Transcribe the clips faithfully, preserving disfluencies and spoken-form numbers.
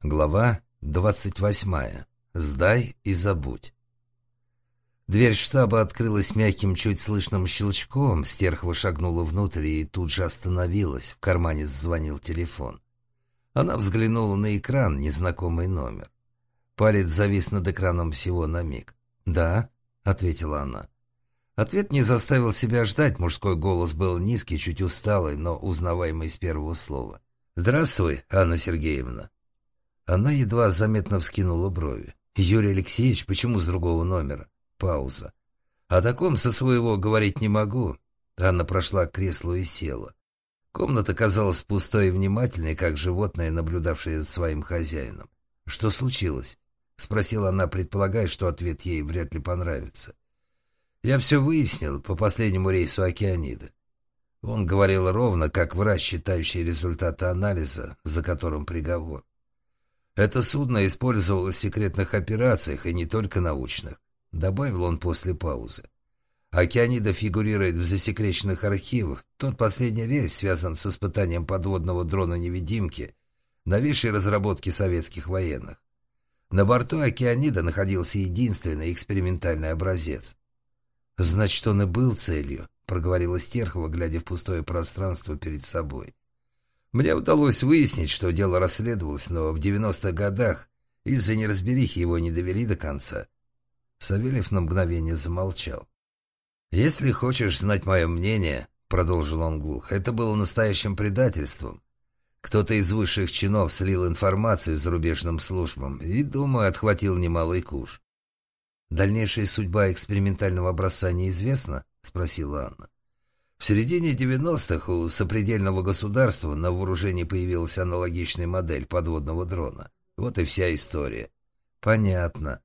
Глава двадцать восьмая. Сдай и забудь. Дверь штаба открылась мягким, чуть слышным щелчком. Стерхова шагнула внутрь и тут же остановилась. В кармане зазвонил телефон. Она взглянула на экран, незнакомый номер. Палец завис над экраном всего на миг. «Да», — ответила она. Ответ не заставил себя ждать. Мужской голос был низкий, чуть усталый, но узнаваемый с первого слова. «Здравствуй, Анна Сергеевна». Она едва заметно вскинула брови. «Юрий Алексеевич, почему с другого номера?» Пауза. «О таком со своего говорить не могу». Анна прошла к креслу и села. Комната казалась пустой и внимательной, как животное, наблюдавшее за своим хозяином. «Что случилось?» — спросила она, предполагая, что ответ ей вряд ли понравится. «Я все выяснил по последнему рейсу «Океанида». Он говорил ровно, как врач, считающий результаты анализа, за которым приговор. Это судно использовалось в секретных операциях, и не только научных, добавил он после паузы. «Океанида» фигурирует в засекреченных архивах. Тот последний рейс связан с испытанием подводного дрона-невидимки, новейшей разработки советских военных. На борту «Океанида» находился единственный экспериментальный образец. «Значит, он и был целью», — проговорила Стерхова, глядя в пустое пространство перед собой. «Мне удалось выяснить, что дело расследовалось, но в девяностых годах из-за неразберихи его не довели до конца». Савельев на мгновение замолчал. «Если хочешь знать мое мнение, — продолжил он глухо, — это было настоящим предательством. Кто-то из высших чинов слил информацию зарубежным службам и, думаю, отхватил немалый куш». «Дальнейшая судьба экспериментального образца неизвестна?» — спросила Анна. В середине девяностых у сопредельного государства на вооружении появилась аналогичная модель подводного дрона. Вот и вся история. Понятно.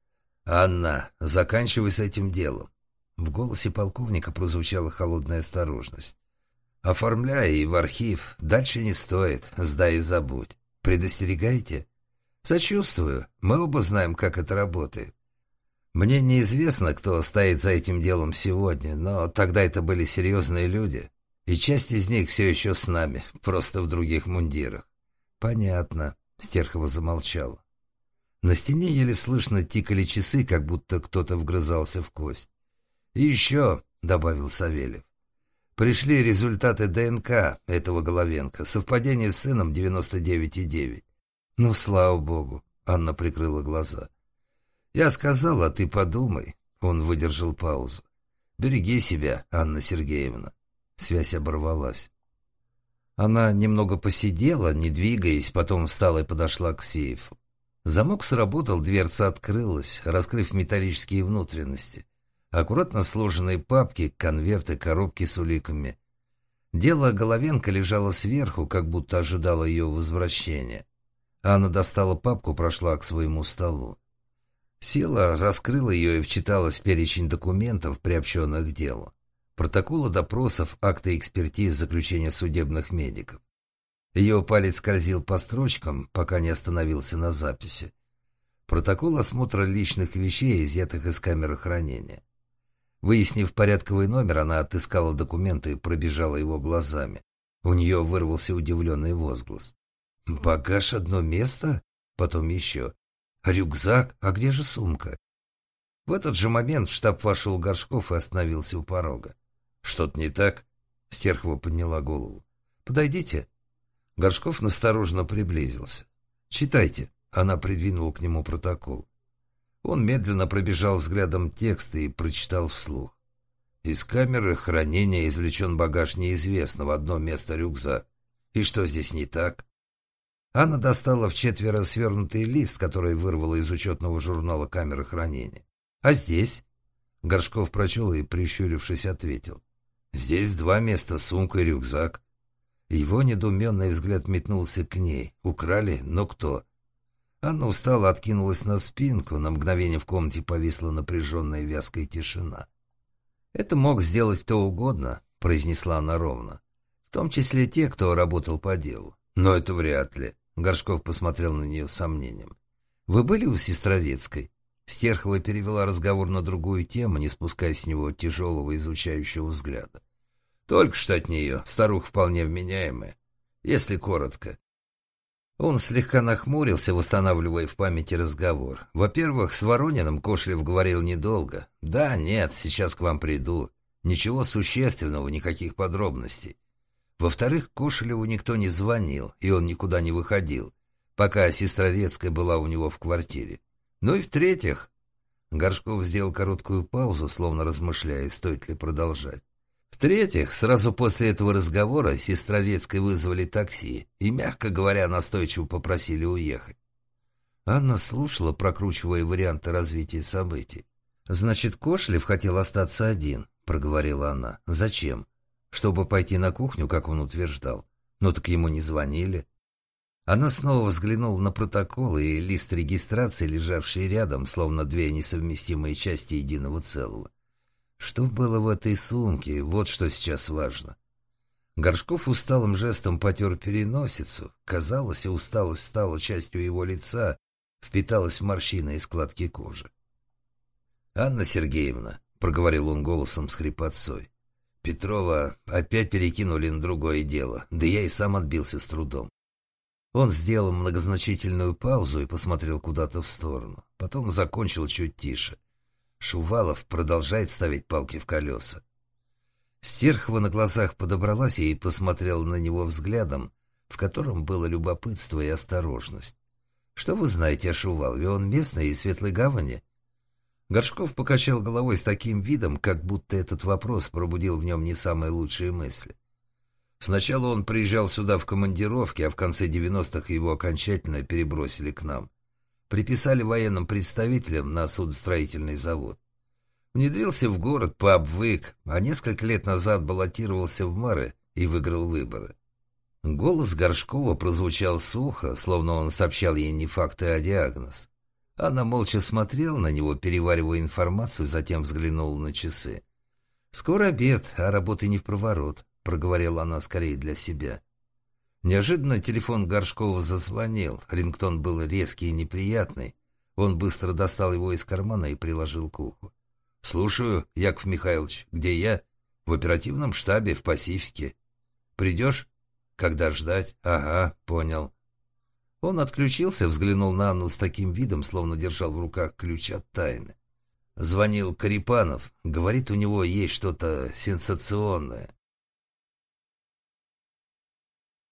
«Анна, заканчивай с этим делом». В голосе полковника прозвучала холодная осторожность. «Оформляй и в архив. Дальше не стоит. Сдай и забудь. Предостерегаете?» «Сочувствую. Мы оба знаем, как это работает. Мне неизвестно, кто стоит за этим делом сегодня, но тогда это были серьезные люди, и часть из них все еще с нами, просто в других мундирах». «Понятно», — Стерхова замолчала. На стене еле слышно тикали часы, как будто кто-то вгрызался в кость. «И еще», — добавил Савельев, — «пришли результаты ДНК этого Головенко, совпадение с сыном девяносто девять и девять». «Ну, слава богу», — Анна прикрыла глаза. «Я сказал, а ты подумай». Он выдержал паузу. «Береги себя, Анна Сергеевна». Связь оборвалась. Она немного посидела, не двигаясь, потом встала и подошла к сейфу. Замок сработал, дверца открылась, раскрыв металлические внутренности. Аккуратно сложенные папки, конверты, коробки с уликами. Дело Головенко лежало сверху, как будто ожидало ее возвращения. Анна достала папку, прошла к своему столу. Села, раскрыла ее и вчиталась в перечень документов, приобщенных к делу. Протоколы допросов, акты экспертиз, заключения судебных медиков. Ее палец скользил по строчкам, пока не остановился на записи. Протокол осмотра личных вещей, изъятых из камеры хранения. Выяснив порядковый номер, она отыскала документы и пробежала его глазами. У нее вырвался удивленный возглас. «Багаж одно место? Потом еще. Рюкзак? А где же сумка?» В этот же момент в штаб вошел Горшков и остановился у порога. «Что-то не так?» Стерхова подняла голову. «Подойдите». Горшков настороженно приблизился. «Читайте». Она придвинула к нему протокол. Он медленно пробежал взглядом текст и прочитал вслух. «Из камеры хранения извлечен багаж неизвестного, одно место рюкзак. И что здесь не так?» Анна достала вчетверо свернутый лист, который вырвала из учетного журнала камеры хранения. «А здесь?» Горшков прочел и, прищурившись, ответил. «Здесь два места, сумка и рюкзак». Его недоуменный взгляд метнулся к ней. «Украли? Но кто?» Анна устало откинулась на спинку. На мгновение в комнате повисла напряженная вязкая тишина. «Это мог сделать кто угодно», — произнесла она ровно. «В том числе те, кто работал по делу». «Но это вряд ли». Горшков посмотрел на нее с сомнением. «Вы были у Сестрорецкой?» Стерхова перевела разговор на другую тему, не спуская с него тяжелого изучающего взгляда. «Только что от нее. Старуха вполне вменяемая. Если коротко. Он слегка нахмурился, восстанавливая в памяти разговор. Во-первых, с Ворониным Кошелев говорил недолго. «Да, нет, сейчас к вам приду. Ничего существенного, никаких подробностей». Во-вторых, Кошелеву никто не звонил, и он никуда не выходил, пока Сестрорецкая была у него в квартире. Ну и в-третьих, Горшков сделал короткую паузу, словно размышляя, стоит ли продолжать. В-третьих, сразу после этого разговора Сестрорецкой вызвали такси и, мягко говоря, настойчиво попросили уехать. Анна слушала, прокручивая варианты развития событий. «Значит, Кошелев хотел остаться один», — проговорила она. «Зачем? Чтобы пойти на кухню, как он утверждал. Ну так ему не звонили». Она снова взглянула на протокол и лист регистрации, лежавший рядом, словно две несовместимые части единого целого. Что было в этой сумке, вот что сейчас важно. Горшков усталым жестом потер переносицу. Казалось, и усталость стала частью его лица, впиталась в морщины и складки кожи. «Анна Сергеевна», — проговорил он голосом с хрипотцой, — «Петрова опять перекинули на другое дело, да я и сам отбился с трудом». Он сделал многозначительную паузу и посмотрел куда-то в сторону. Потом закончил чуть тише. Шувалов продолжает ставить палки в колеса. Стерхова на глазах подобралась и посмотрела на него взглядом, в котором было любопытство и осторожность. «Что вы знаете о Шувалове? Он местный из Светлой Гавани?» Горшков покачал головой с таким видом, как будто этот вопрос пробудил в нем не самые лучшие мысли. Сначала он приезжал сюда в командировке, а в конце девяностых его окончательно перебросили к нам. Приписали военным представителям на судостроительный завод. Внедрился в город, пообвык, а несколько лет назад баллотировался в мэры и выиграл выборы. Голос Горшкова прозвучал сухо, словно он сообщал ей не факты, а диагноз. Она молча смотрела на него, переваривая информацию, затем взглянула на часы. «Скоро обед, а работы не впроворот», — проговорила она скорее для себя. Неожиданно телефон Горшкова зазвонил. Рингтон был резкий и неприятный. Он быстро достал его из кармана и приложил к уху. «Слушаю, Яков Михайлович. Где я?» «В оперативном штабе, в Пасифике. Придешь?» «Когда ждать?» «Ага, понял». Он отключился, взглянул на Анну с таким видом, словно держал в руках ключ от тайны. Звонил Карипанов. Говорит, у него есть что-то сенсационное.